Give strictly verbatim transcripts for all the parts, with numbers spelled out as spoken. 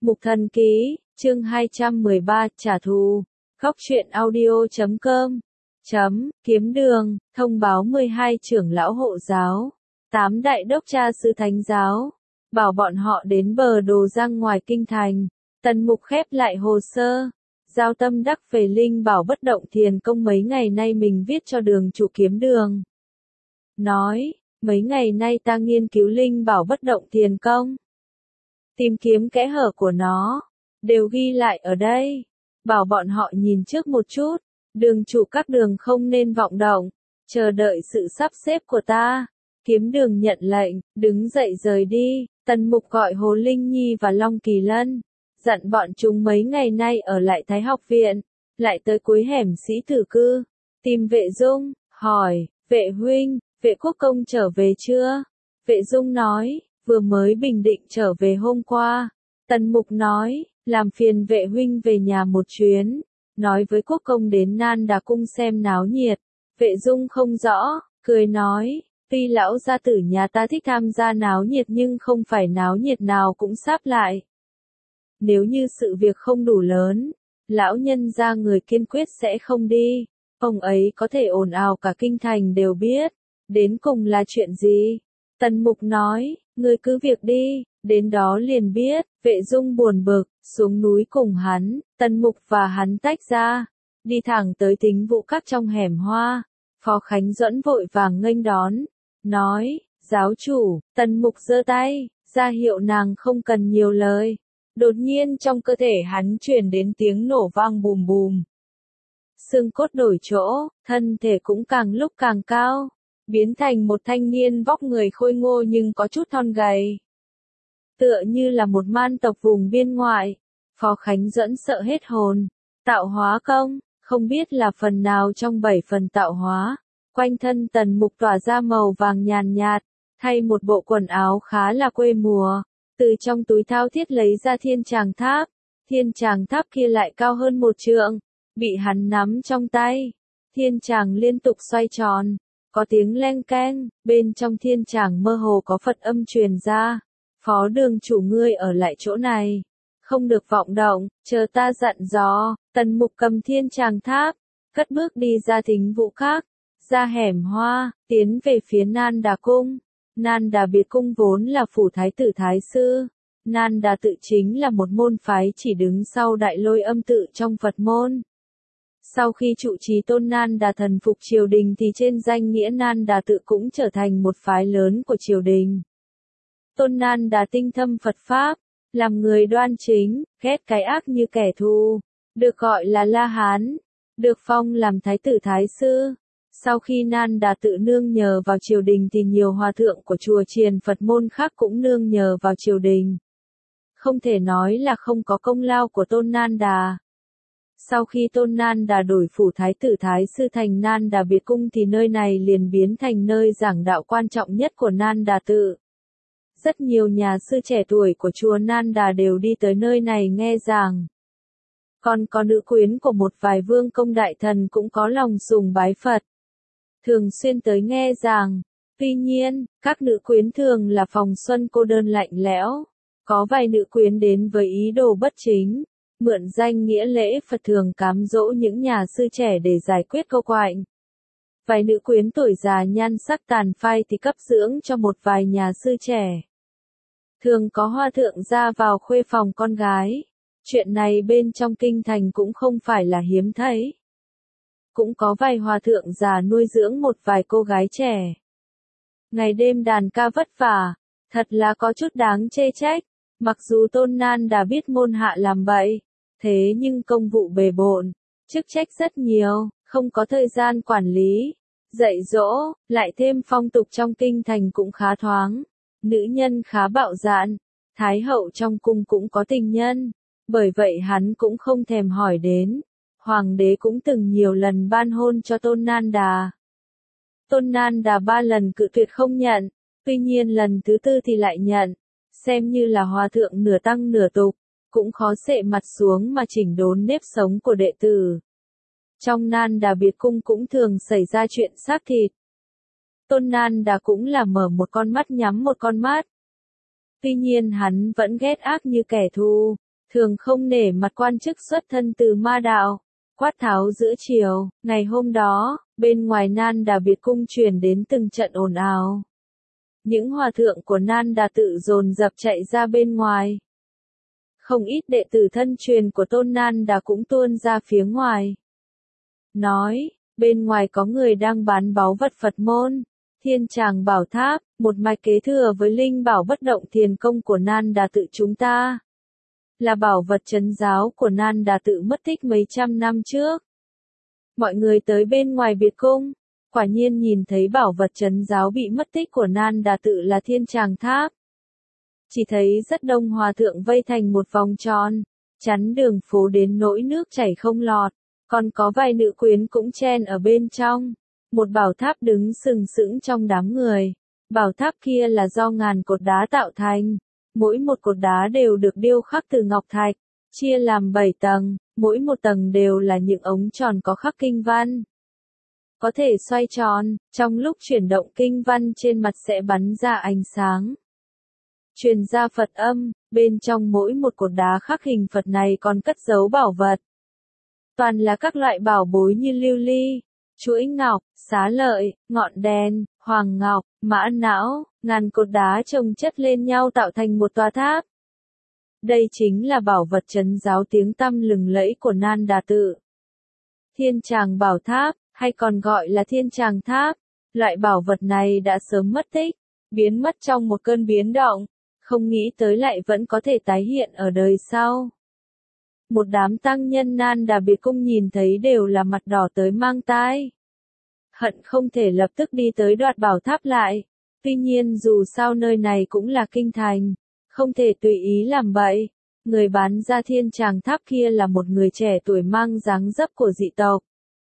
Mục Thần Ký, chương hai trăm mười ba, trả thù. Góc truyện audio chấm com chấm kiếm đường, thông báo mười hai trưởng lão hộ giáo, tám đại đốc cha sư thánh giáo, bảo bọn họ đến bờ Đồ Giang ngoài kinh thành. Tần Mục khép lại hồ sơ, giao tâm đắc về linh bảo bất động thiền công mấy ngày nay mình viết cho đường chủ kiếm đường. Nói, mấy ngày nay ta nghiên cứu linh bảo bất động thiền công, tìm kiếm kẽ hở của nó, đều ghi lại ở đây. Bảo bọn họ nhìn trước một chút, đường chủ các đường không nên vọng động, chờ đợi sự sắp xếp của ta. Kiếm đường nhận lệnh, đứng dậy rời đi. Tần Mục gọi Hồ Linh Nhi và Long Kỳ Lân, dặn bọn chúng mấy ngày nay ở lại Thái học viện, lại tới cuối hẻm Sĩ Tử Cư, tìm Vệ Dung, hỏi, Vệ huynh, Vệ Quốc công trở về chưa? Vệ Dung nói, vừa mới bình định trở về hôm qua. Tần Mục nói, làm phiền Vệ huynh về nhà một chuyến, nói với Quốc công đến Nan Đà cung xem náo nhiệt. Vệ Dung không rõ, cười nói, tuy lão gia tử nhà ta thích tham gia náo nhiệt nhưng không phải náo nhiệt nào cũng sáp lại. Nếu như sự việc không đủ lớn, lão nhân gia người kiên quyết sẽ không đi. Ông ấy có thể ồn ào cả kinh thành đều biết. Đến cùng là chuyện gì? Tần Mục nói, ngươi cứ việc đi, đến đó liền biết. Vệ Dung buồn bực, xuống núi cùng hắn. Tần Mục và hắn tách ra, đi thẳng tới Tính Vũ Các trong hẻm hoa. Phó Khánh Duẫn vội vàng nghênh đón, nói, giáo chủ. Tần Mục giơ tay, ra hiệu nàng không cần nhiều lời. Đột nhiên trong cơ thể hắn truyền đến tiếng nổ vang bùm bùm. Xương cốt đổi chỗ, thân thể cũng càng lúc càng cao, biến thành một thanh niên vóc người khôi ngô nhưng có chút thon gầy. Tựa như là một man tộc vùng biên ngoại. Phó Khánh Duẫn sợ hết hồn. Tạo hóa công, không biết là phần nào trong bảy phần tạo hóa. Quanh thân Tần Mục tỏa ra màu vàng nhàn nhạt, thay một bộ quần áo khá là quê mùa. Từ trong túi thao thiết lấy ra thiên tràng tháp. Thiên tràng tháp kia lại cao hơn một trượng, bị hắn nắm trong tay. Thiên tràng liên tục xoay tròn, có tiếng leng keng, bên trong thiên tràng mơ hồ có Phật âm truyền ra. Phó đường chủ ngươi ở lại chỗ này, không được vọng động, chờ ta dặn dò. Tần Mục cầm thiên tràng tháp, cất bước đi ra Thính Vũ Các, ra hẻm hoa, tiến về phía Nan Đà cung. Nan Đà biệt cung vốn là phủ thái tử thái sư. Nan Đà tự chính là một môn phái chỉ đứng sau Đại Lôi Âm tự trong Phật môn. Sau khi trụ trì tôn Nan Đà thần phục triều đình thì trên danh nghĩa Nan Đà tự cũng trở thành một phái lớn của triều đình. Tôn Nan Đà tinh thâm Phật Pháp, làm người đoan chính, ghét cái ác như kẻ thù, được gọi là La Hán, được phong làm thái tử thái sư. Sau khi Nan Đà tự nương nhờ vào triều đình thì nhiều hòa thượng của chùa chiền Phật môn khác cũng nương nhờ vào triều đình. Không thể nói là không có công lao của tôn Nan Đà. Sau khi tôn Nan Đà đổi phủ thái tử thái sư thành Nan Đà biệt cung thì nơi này liền biến thành nơi giảng đạo quan trọng nhất của Nan Đà tự. Rất nhiều nhà sư trẻ tuổi của chùa Nan Đà đều đi tới nơi này nghe giảng. Còn có nữ quyến của một vài vương công đại thần cũng có lòng sùng bái Phật, thường xuyên tới nghe giảng. Tuy nhiên, các nữ quyến thường là phòng xuân cô đơn lạnh lẽo. Có vài nữ quyến đến với ý đồ bất chính, mượn danh nghĩa lễ Phật thường cám dỗ những nhà sư trẻ để giải quyết câu quạnh. Vài nữ quyến tuổi già nhan sắc tàn phai thì cấp dưỡng cho một vài nhà sư trẻ. Thường có hòa thượng ra vào khuê phòng con gái. Chuyện này bên trong kinh thành cũng không phải là hiếm thấy. Cũng có vài hòa thượng già nuôi dưỡng một vài cô gái trẻ. Ngày đêm đàn ca vất vả, thật là có chút đáng chê trách. Mặc dù tôn Nan Đà biết môn hạ làm bậy, thế nhưng công vụ bề bộn, chức trách rất nhiều, không có thời gian quản lý, dạy dỗ, lại thêm phong tục trong kinh thành cũng khá thoáng. Nữ nhân khá bạo dạn, thái hậu trong cung cũng có tình nhân, bởi vậy hắn cũng không thèm hỏi đến. Hoàng đế cũng từng nhiều lần ban hôn cho tôn Nan Đà. Tôn Nan Đà ba lần cự tuyệt không nhận, tuy nhiên lần thứ tư thì lại nhận. Xem như là hòa thượng nửa tăng nửa tục, cũng khó xệ mặt xuống mà chỉnh đốn nếp sống của đệ tử. Trong Nan Đà biệt cung cũng thường xảy ra chuyện xác thịt. Tôn Nan Đà cũng là mở một con mắt nhắm một con mắt. Tuy nhiên hắn vẫn ghét ác như kẻ thù, thường không nể mặt quan chức xuất thân từ ma đạo, quát tháo giữa chiều. Ngày hôm đó, bên ngoài Nan Đà Biệt cung truyền đến từng trận ồn ào. Những hòa thượng của Nan Đà tự dồn dập chạy ra bên ngoài. Không ít đệ tử thân truyền của Tôn Nan Đà cũng tuôn ra phía ngoài. Nói, bên ngoài có người đang bán báu vật Phật môn, Thiên Tràng Bảo Tháp, một mạch kế thừa với linh bảo bất động thiền công của Nan Đà tự chúng ta. Là bảo vật trấn giáo của Nan Đà tự mất tích mấy trăm năm trước. Mọi người tới bên ngoài biệt cung, quả nhiên nhìn thấy bảo vật trấn giáo bị mất tích của Nan Đà tự là Thiên Tràng Tháp. Chỉ thấy rất đông hòa thượng vây thành một vòng tròn, chắn đường phố đến nỗi nước chảy không lọt, còn có vài nữ quyến cũng chen ở bên trong. Một bảo tháp đứng sừng sững trong đám người. Bảo tháp kia là do ngàn cột đá tạo thành, mỗi một cột đá đều được điêu khắc từ ngọc thạch, chia làm bảy tầng, mỗi một tầng đều là những ống tròn có khắc kinh văn. Có thể xoay tròn, trong lúc chuyển động kinh văn trên mặt sẽ bắn ra ánh sáng. Truyền ra Phật âm, bên trong mỗi một cột đá khắc hình Phật này còn cất giấu bảo vật. Toàn là các loại bảo bối như lưu ly, chuỗi ngọc, xá lợi, ngọn đèn, hoàng ngọc, mã não, ngàn cột đá chồng chất lên nhau tạo thành một tòa tháp. Đây chính là bảo vật trấn giáo tiếng tăm lừng lẫy của Nan Đà tự. Thiên Tràng Bảo Tháp, hay còn gọi là Thiên Tràng Tháp, loại bảo vật này đã sớm mất tích, biến mất trong một cơn biến động, không nghĩ tới lại vẫn có thể tái hiện ở đời sau. Một đám tăng nhân Nan Đà Biệt cung nhìn thấy đều là mặt đỏ tới mang tai. Hận không thể lập tức đi tới đoạt bảo tháp lại. Tuy nhiên dù sao nơi này cũng là kinh thành, không thể tùy ý làm bậy. Người bán ra Thiên Tràng Tháp kia là một người trẻ tuổi mang dáng dấp của dị tộc.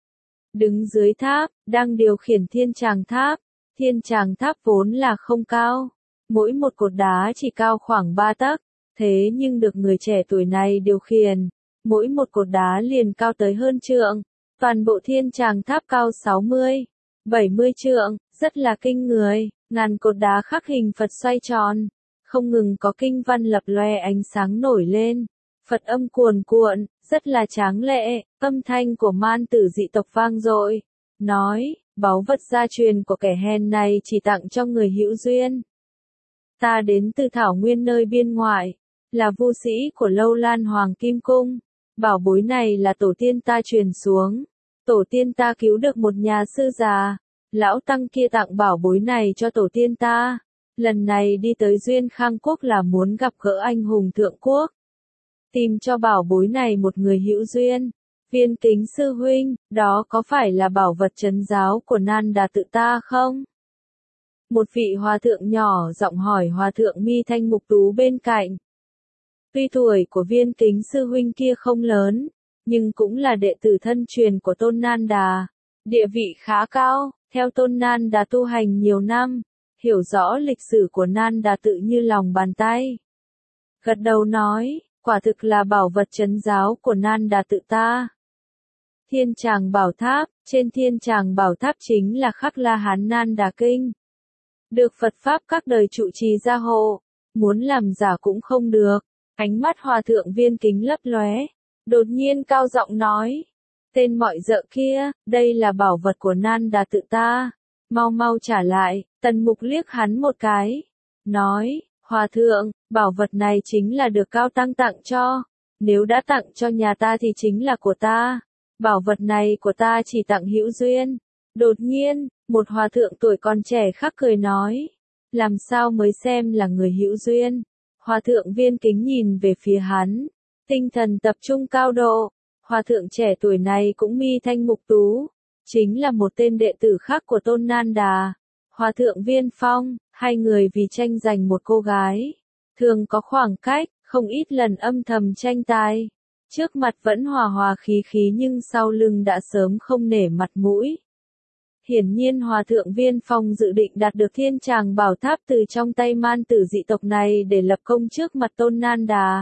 Đứng dưới tháp, đang điều khiển Thiên Tràng Tháp. Thiên Tràng Tháp vốn là không cao, mỗi một cột đá chỉ cao khoảng ba tấc, thế nhưng được người trẻ tuổi này điều khiển, mỗi một cột đá liền cao tới hơn trượng. Toàn bộ Thiên Tràng Tháp cao sáu mươi, bảy mươi trượng, rất là kinh người, ngàn cột đá khắc hình Phật xoay tròn, không ngừng có kinh văn lập loè ánh sáng nổi lên, Phật âm cuồn cuộn, rất là tráng lệ, âm thanh của man tử dị tộc vang dội, nói, báu vật gia truyền của kẻ hèn này chỉ tặng cho người hữu duyên. Ta đến từ thảo nguyên nơi biên ngoại, là vu sĩ của Lâu Lan Hoàng Kim Cung. Bảo bối này là tổ tiên ta truyền xuống. Tổ tiên ta cứu được một nhà sư già. Lão tăng kia tặng bảo bối này cho tổ tiên ta. Lần này đi tới Duyên Khang Quốc là muốn gặp gỡ anh hùng thượng quốc. Tìm cho bảo bối này một người hữu duyên. Viên Kính sư huynh, đó có phải là bảo vật trấn giáo của Nan Đà tự ta không? Một vị hòa thượng nhỏ giọng hỏi hòa thượng Mi Thanh Mục Tú bên cạnh. Tuy tuổi của Viên Kính sư huynh kia không lớn, nhưng cũng là đệ tử thân truyền của Tôn Nan Đà, địa vị khá cao, theo Tôn Nan Đà tu hành nhiều năm, hiểu rõ lịch sử của Nan Đà tự như lòng bàn tay. Gật đầu nói, quả thực là bảo vật trấn giáo của Nan Đà tự ta. Thiên Tràng Bảo Tháp, trên Thiên Tràng Bảo Tháp chính là khắc La Hán Nan Đà Kinh. Được Phật Pháp các đời trụ trì gia hộ, muốn làm giả cũng không được. Ánh mắt hòa thượng Viên Kính lấp lóe, đột nhiên cao giọng nói, tên mọi dợ kia, đây là bảo vật của Nan Đà tự ta, mau mau trả lại. Tần Mục liếc hắn một cái, nói, hòa thượng, bảo vật này chính là được cao tăng tặng cho, nếu đã tặng cho nhà ta thì chính là của ta, bảo vật này của ta chỉ tặng hữu duyên. Đột nhiên, một hòa thượng tuổi còn trẻ khác cười nói, làm sao mới xem là người hữu duyên? Hòa thượng Viên Kính nhìn về phía hắn, tinh thần tập trung cao độ. Hòa thượng trẻ tuổi này cũng Mi Thanh Mục Tú, chính là một tên đệ tử khác của Tôn Nan Đà. Hòa thượng Viên Phong, hai người vì tranh giành một cô gái, thường có khoảng cách, không ít lần âm thầm tranh tài. Trước mặt vẫn hòa hòa khí khí nhưng sau lưng đã sớm không nể mặt mũi. Hiển nhiên Hòa thượng Viên Phong dự định đạt được Thiên Tràng Bảo Tháp từ trong tay man tử dị tộc này để lập công trước mặt Tôn Nan Đà.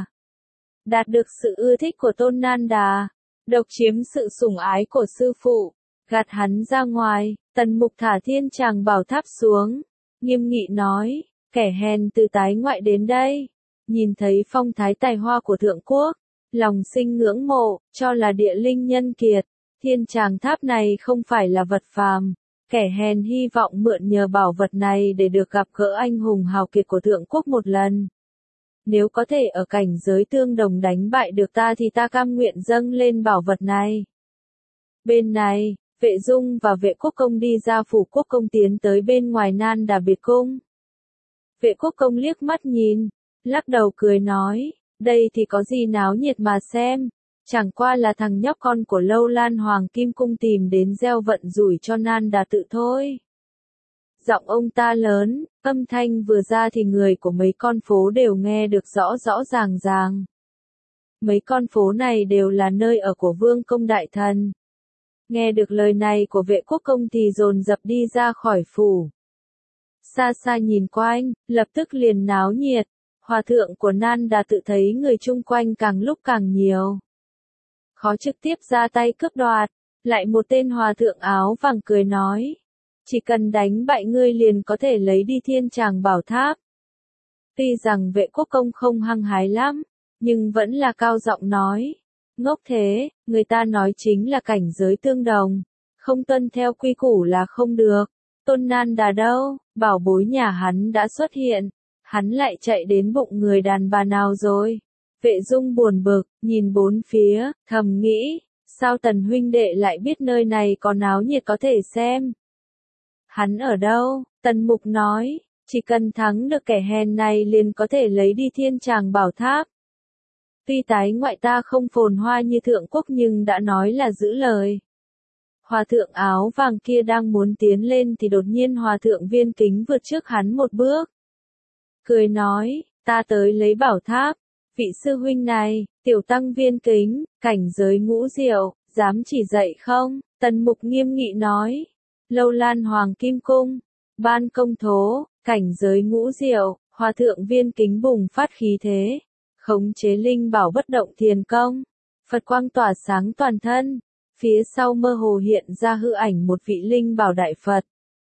Đạt được sự ưa thích của Tôn Nan Đà, độc chiếm sự sủng ái của sư phụ, gạt hắn ra ngoài. Tần Mục thả Thiên Tràng Bảo Tháp xuống, nghiêm nghị nói, kẻ hèn từ tái ngoại đến đây, nhìn thấy phong thái tài hoa của thượng quốc, lòng sinh ngưỡng mộ, cho là địa linh nhân kiệt. Thiên Tràng Tháp này không phải là vật phàm, kẻ hèn hy vọng mượn nhờ bảo vật này để được gặp gỡ anh hùng hào kiệt của thượng quốc một lần. Nếu có thể ở cảnh giới tương đồng đánh bại được ta thì ta cam nguyện dâng lên bảo vật này. Bên này, Vệ Dung và Vệ Quốc Công đi ra phủ Quốc Công tiến tới bên ngoài Nan Đà biệt cung. Vệ Quốc Công liếc mắt nhìn, lắc đầu cười nói, đây thì có gì náo nhiệt mà xem, chẳng qua là thằng nhóc con của Lâu Lan Hoàng Kim Cung tìm đến gieo vận rủi cho Nan Đà tự thôi. Giọng ông ta lớn, âm thanh vừa ra thì người của mấy con phố đều nghe được rõ rõ ràng ràng. Mấy con phố này đều là nơi ở của Vương Công Đại Thần. Nghe được lời này của Vệ Quốc Công thì dồn dập đi ra khỏi phủ. Xa xa nhìn quanh, lập tức liền náo nhiệt. Hòa thượng của Nan Đà tự thấy người chung quanh càng lúc càng nhiều. Khó trực tiếp ra tay cướp đoạt, lại một tên hòa thượng áo vàng cười nói. Chỉ cần đánh bại ngươi liền có thể lấy đi Thiên Tràng Bảo Tháp. Tuy rằng Vệ Quốc Công không hăng hái lắm, nhưng vẫn là cao giọng nói. Ngốc thế, người ta nói chính là cảnh giới tương đồng, không tuân theo quy củ là không được. Tôn Nan Đà đâu, bảo bối nhà hắn đã xuất hiện, hắn lại chạy đến bụng người đàn bà nào rồi. Vệ Dung buồn bực, nhìn bốn phía, thầm nghĩ, sao Tần huynh đệ lại biết nơi này có náo nhiệt có thể xem. Hắn ở đâu? Tần Mục nói, chỉ cần thắng được kẻ hèn này liền có thể lấy đi Thiên Tràng Bảo Tháp. Tuy tái ngoại ta không phồn hoa như thượng quốc nhưng đã nói là giữ lời. Hòa thượng áo vàng kia đang muốn tiến lên thì đột nhiên hòa thượng Viên Kính vượt trước hắn một bước. Cười nói, ta tới lấy bảo tháp. Vị sư huynh này, tiểu tăng Viên Kính, cảnh giới ngũ diệu, dám chỉ dạy không? Tần Mục nghiêm nghị nói. Lâu Lan Hoàng Kim Cung, ban công thố, cảnh giới ngũ diệu, hòa thượng Viên Kính bùng phát khí thế. Khống chế linh bảo bất động thiền công, Phật quang tỏa sáng toàn thân, phía sau mơ hồ hiện ra hư ảnh một vị linh bảo đại Phật.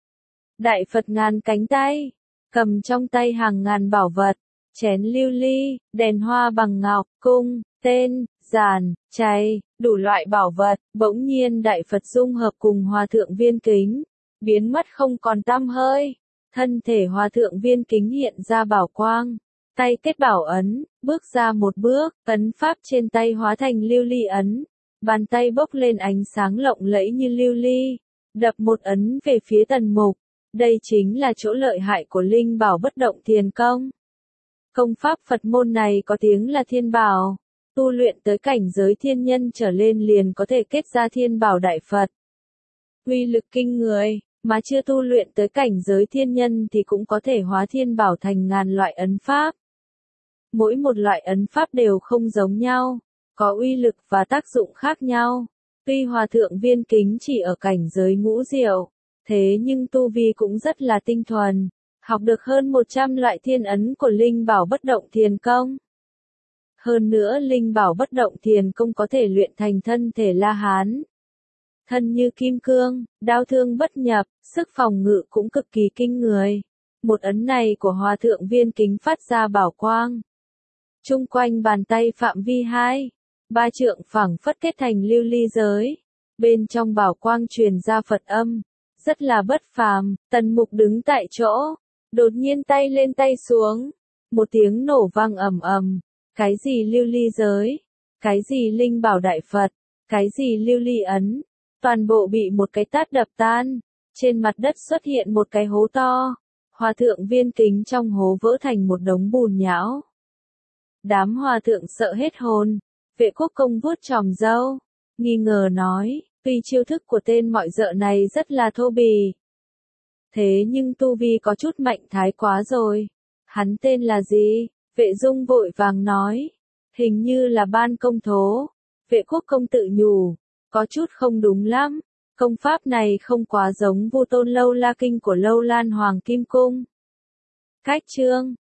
Đại Phật ngàn cánh tay, cầm trong tay hàng ngàn bảo vật, chén lưu ly, đèn hoa bằng ngọc, cung, tên, giàn, chay, đủ loại bảo vật, bỗng nhiên đại Phật dung hợp cùng hòa thượng Viên Kính, biến mất không còn tăm hơi, thân thể hòa thượng Viên Kính hiện ra bảo quang. Tay kết bảo ấn, bước ra một bước, ấn pháp trên tay hóa thành lưu ly ấn, bàn tay bốc lên ánh sáng lộng lẫy như lưu ly, đập một ấn về phía Tần Mục. Đây chính là chỗ lợi hại của linh bảo bất động thiền công. Công pháp Phật môn này có tiếng là thiên bảo, tu luyện tới cảnh giới thiên nhân trở lên liền có thể kết ra thiên bảo đại Phật. Uy lực kinh người, mà chưa tu luyện tới cảnh giới thiên nhân thì cũng có thể hóa thiên bảo thành ngàn loại ấn pháp. Mỗi một loại ấn pháp đều không giống nhau, có uy lực và tác dụng khác nhau. Tuy hòa thượng Viên Kính chỉ ở cảnh giới ngũ diệu, thế nhưng tu vi cũng rất là tinh thuần, học được hơn một trăm loại thiên ấn của linh bảo bất động thiền công. Hơn nữa linh bảo bất động thiền công có thể luyện thành thân thể La Hán. Thân như kim cương, đao thương bất nhập, sức phòng ngự cũng cực kỳ kinh người. Một ấn này của hòa thượng Viên Kính phát ra bảo quang. Trung quanh bàn tay phạm vi hai, ba trượng phẳng phất kết thành lưu ly giới. Bên trong bảo quang truyền ra Phật âm, rất là bất phàm. Tần Mục đứng tại chỗ, đột nhiên tay lên tay xuống, một tiếng nổ vang ầm ầm. Cái gì lưu ly giới, cái gì linh bảo đại Phật, cái gì lưu ly ấn, toàn bộ bị một cái tát đập tan. Trên mặt đất xuất hiện một cái hố to, hòa thượng Viên Kính trong hố vỡ thành một đống bùn nhão. Đám hòa thượng sợ hết hồn. Vệ Quốc Công vuốt chòm râu, nghi ngờ nói, tuy chiêu thức của tên mọi dợ này rất là thô bỉ, thế nhưng tu vi có chút mạnh thái quá rồi. Hắn tên là gì? Vệ Dung vội vàng nói, hình như là ban công thố. Vệ Quốc Công tự nhủ, có chút không đúng lắm, công pháp này không quá giống Vu Tôn Lâu La Kinh của Lâu Lan Hoàng Kim Cung. Cách chương